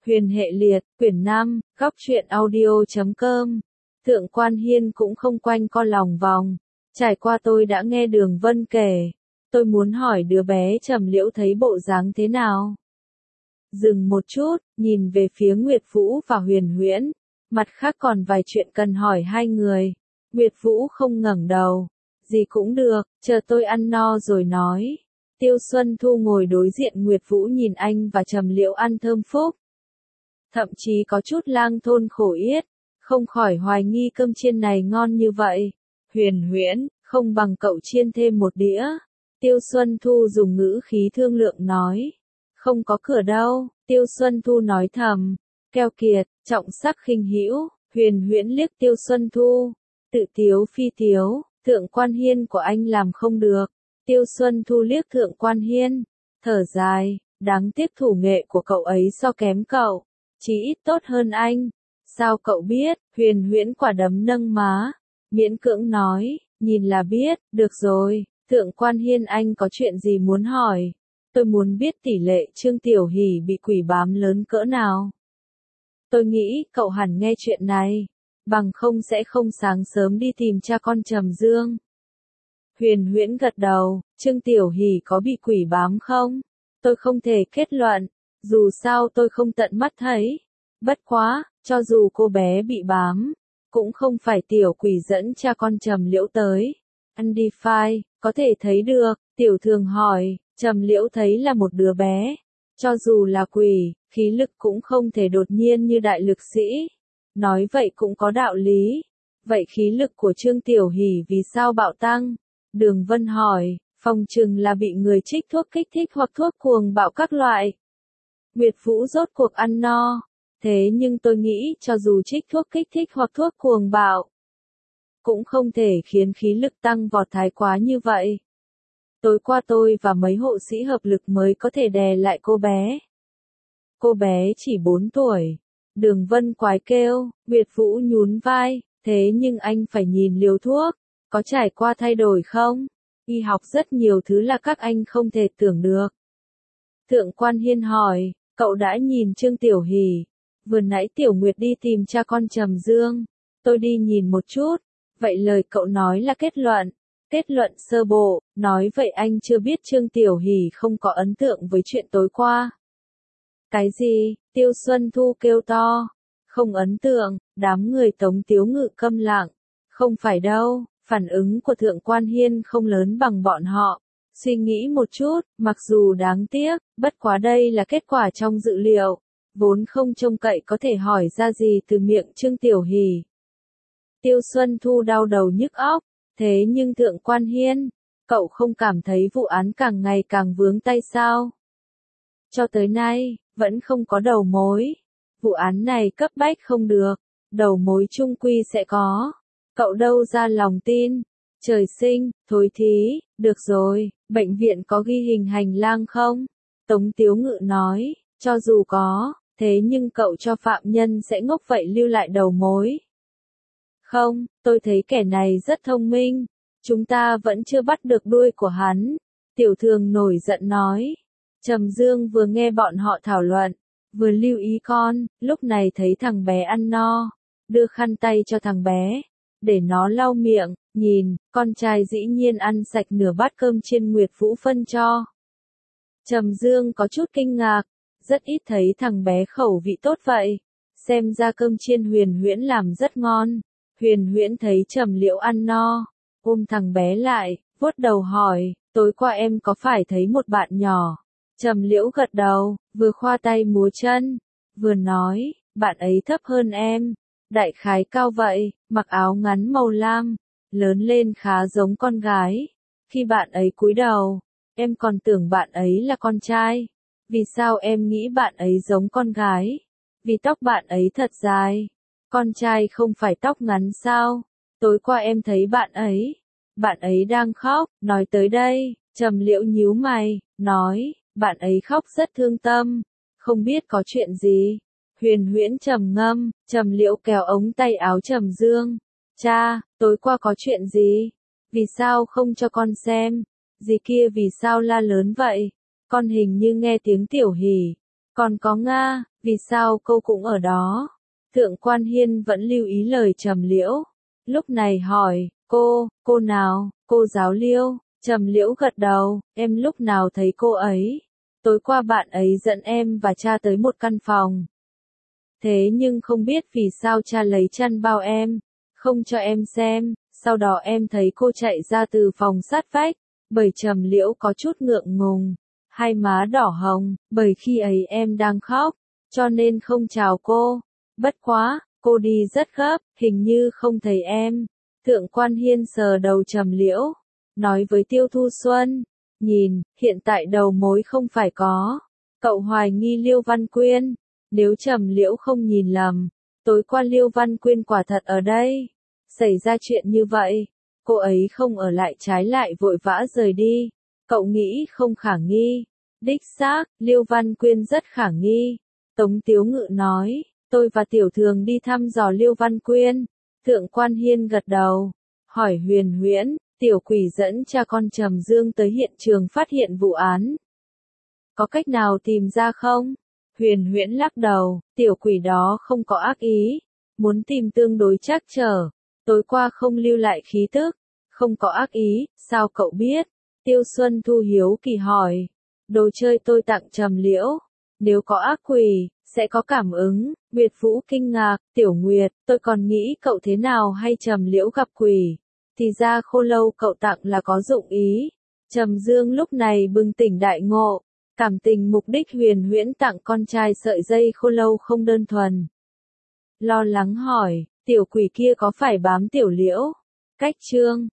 Huyền hệ liệt, quyển 5, góc truyện audio.com. Thượng Quan Hiên cũng không quanh co lòng vòng. Trải qua tôi đã nghe Đường Vân kể. Tôi muốn hỏi đứa bé Trầm Liễu thấy bộ dáng thế nào. Dừng một chút, nhìn về phía Nguyệt Vũ và Huyền Huyễn. Mặt khác còn vài chuyện cần hỏi hai người. Nguyệt Vũ không ngẩng đầu. Gì cũng được, chờ tôi ăn no rồi nói. Tiêu Xuân Thu ngồi đối diện Nguyệt Vũ nhìn anh và Trầm Liễu ăn thơm phúc. Thậm chí có chút lang thôn khổ yết, không khỏi hoài nghi cơm chiên này ngon như vậy. Huyền Huyễn, không bằng cậu chiên thêm một đĩa. Tiêu Xuân Thu dùng ngữ khí thương lượng nói. Không có cửa đâu, Tiêu Xuân Thu nói thầm. Keo kiệt, trọng sắc khinh hữu. Huyền Huyễn liếc Tiêu Xuân Thu. Tự tiếu phi tiếu, Thượng Quan Hiên của anh làm không được. Tiêu Xuân Thu liếc Thượng Quan Hiên. Thở dài, đáng tiếc thủ nghệ của cậu ấy so kém cậu. Chỉ ít tốt hơn anh. Sao cậu biết? Huyền Huyễn quả đấm nâng má. Miễn cưỡng nói, nhìn là biết, được rồi. Thượng Quan Hiên, anh có chuyện gì muốn hỏi? Tôi muốn biết tỷ lệ Trương Tiểu Hỷ bị quỷ bám lớn cỡ nào. Tôi nghĩ cậu hẳn nghe chuyện này. Bằng không sẽ không sáng sớm đi tìm cha con Trầm Dương. Huyền Huyễn gật đầu, Trương Tiểu Hỷ có bị quỷ bám không? Tôi không thể kết luận. Dù sao tôi không tận mắt thấy. Bất quá, cho dù cô bé bị bám, cũng không phải tiểu quỷ dẫn cha con Trầm Liễu tới. Undefined, có thể thấy được, Tiểu Thường hỏi, Trầm Liễu thấy là một đứa bé. Cho dù là quỷ, khí lực cũng không thể đột nhiên như đại lực sĩ. Nói vậy cũng có đạo lý. Vậy khí lực của Trương Tiểu Hỷ vì sao bạo tăng? Đường Vân hỏi, phòng chừng là bị người trích thuốc kích thích hoặc thuốc cuồng bạo các loại. Nguyệt Vũ rốt cuộc ăn no. Thế nhưng tôi nghĩ cho dù trích thuốc kích thích hoặc thuốc cuồng bạo, cũng không thể khiến khí lực tăng vọt thái quá như vậy. Tối qua tôi và mấy hộ sĩ hợp lực mới có thể đè lại cô bé. Cô bé chỉ 4 tuổi. Đường Vân quái kêu, Nguyệt Vũ nhún vai, thế nhưng anh phải nhìn liều thuốc, có trải qua thay đổi không? Y học rất nhiều thứ là các anh không thể tưởng được. Thượng Quan Hiên hỏi, cậu đã nhìn Trương Tiểu Hỷ? Vừa nãy Tiểu Nguyệt đi tìm cha con Trầm Dương. Tôi đi nhìn một chút. Vậy lời cậu nói là kết luận. Kết luận sơ bộ, nói vậy anh chưa biết Trương Tiểu Hỷ không có ấn tượng với chuyện tối qua. Cái gì? Tiêu Xuân Thu kêu to. Không ấn tượng, đám người Tống Tiếu Ngự câm lặng. Không phải đâu, phản ứng của Thượng Quan Hiên không lớn bằng bọn họ. Suy nghĩ một chút, mặc dù đáng tiếc, bất quá đây là kết quả trong dự liệu. Vốn không trông cậy có thể hỏi ra gì từ miệng Trương Tiểu Hỷ. Tiêu Xuân Thu đau đầu nhức óc, thế nhưng Thượng Quan Hiên, cậu không cảm thấy vụ án càng ngày càng vướng tay sao? Cho tới nay, vẫn không có đầu mối. Vụ án này cấp bách không được, đầu mối chung quy sẽ có. Cậu đâu ra lòng tin? Trời sinh, thối thí, được rồi, bệnh viện có ghi hình hành lang không? Tống Tiếu Ngự nói, cho dù có, thế nhưng cậu cho phạm nhân sẽ ngốc vậy lưu lại đầu mối. Không, tôi thấy kẻ này rất thông minh. Chúng ta vẫn chưa bắt được đuôi của hắn. Tiểu Thường nổi giận nói. Trầm Dương vừa nghe bọn họ thảo luận, vừa lưu ý con, lúc này thấy thằng bé ăn no. Đưa khăn tay cho thằng bé, để nó lau miệng, nhìn, con trai dĩ nhiên ăn sạch nửa bát cơm chiên Nguyệt Vũ phân cho. Trầm Dương có chút kinh ngạc, rất ít thấy thằng bé khẩu vị tốt vậy. Xem ra cơm chiên Huyền Huyễn làm rất ngon. Huyền Huyễn thấy Trầm Liễu ăn no, ôm thằng bé lại, vuốt đầu hỏi, tối qua em có phải thấy một bạn nhỏ? Trầm Liễu gật đầu, vừa khoa tay múa chân, vừa nói, bạn ấy thấp hơn em, đại khái cao vậy, mặc áo ngắn màu lam, lớn lên khá giống con gái. Khi bạn ấy cúi đầu, em còn tưởng bạn ấy là con trai. Vì sao em nghĩ bạn ấy giống con gái? Vì tóc bạn ấy thật dài. Con trai không phải tóc ngắn sao? Tối qua em thấy bạn ấy đang khóc. Nói tới đây, Trầm Liễu nhíu mày, nói, bạn ấy khóc rất thương tâm, không biết có chuyện gì. Huyền Huyễn trầm ngâm, Trầm Liễu kéo ống tay áo Trầm Dương. Cha, tối qua có chuyện gì? Vì sao không cho con xem? Dì kia vì sao la lớn vậy? Con hình như nghe tiếng Tiểu Hỷ. Còn có Nga, vì sao cô cũng ở đó? Thượng quan Hiên vẫn lưu ý lời Trầm Liễu. Lúc này hỏi, cô nào, cô giáo Liêu, Trầm Liễu gật đầu, em lúc nào thấy cô ấy? Tối qua bạn ấy dẫn em và cha tới một căn phòng. Thế nhưng không biết vì sao cha lấy chăn bao em, không cho em xem, sau đó em thấy cô chạy ra từ phòng sát vách, bởi Trầm Liễu có chút ngượng ngùng, hai má đỏ hồng, bởi khi ấy em đang khóc, cho nên không chào cô. Bất quá, cô đi rất gấp, hình như không thấy em. Thượng quan Hiên sờ đầu Trầm Liễu, nói với Tiêu Thu Xuân, nhìn, hiện tại đầu mối không phải có. Cậu hoài nghi Liêu Văn Quyên, nếu Trầm Liễu không nhìn lầm, tối qua Liêu Văn Quyên quả thật ở đây. Xảy ra chuyện như vậy, cô ấy không ở lại trái lại vội vã rời đi. Cậu nghĩ không khả nghi. Đích xác, Liêu Văn Quyên rất khả nghi. Tống Tiếu Ngự nói, tôi và Tiểu Thường đi thăm dò Liêu Văn Quyên. Thượng quan Hiên gật đầu, hỏi Huyền Huyễn, tiểu quỷ dẫn cha con Trầm Dương tới hiện trường phát hiện vụ án. Có cách nào tìm ra không? Huyền Huyễn lắc đầu, tiểu quỷ đó không có ác ý, muốn tìm tương đối chắc trở. Tối qua không lưu lại khí tức, không có ác ý, sao cậu biết? Tiêu Xuân Thu hiếu kỳ hỏi, đồ chơi tôi tặng Trầm Liễu, nếu có ác quỷ, sẽ có cảm ứng. Nguyệt Vũ kinh ngạc, Tiểu Nguyệt, tôi còn nghĩ cậu thế nào hay Trầm Liễu gặp quỷ, thì ra khô lâu cậu tặng là có dụng ý. Trầm Dương lúc này bừng tỉnh đại ngộ, cảm tình mục đích Huyền Huyễn tặng con trai sợi dây khô lâu không đơn thuần. Lo lắng hỏi, tiểu quỷ kia có phải bám Tiểu Liễu? Cách chương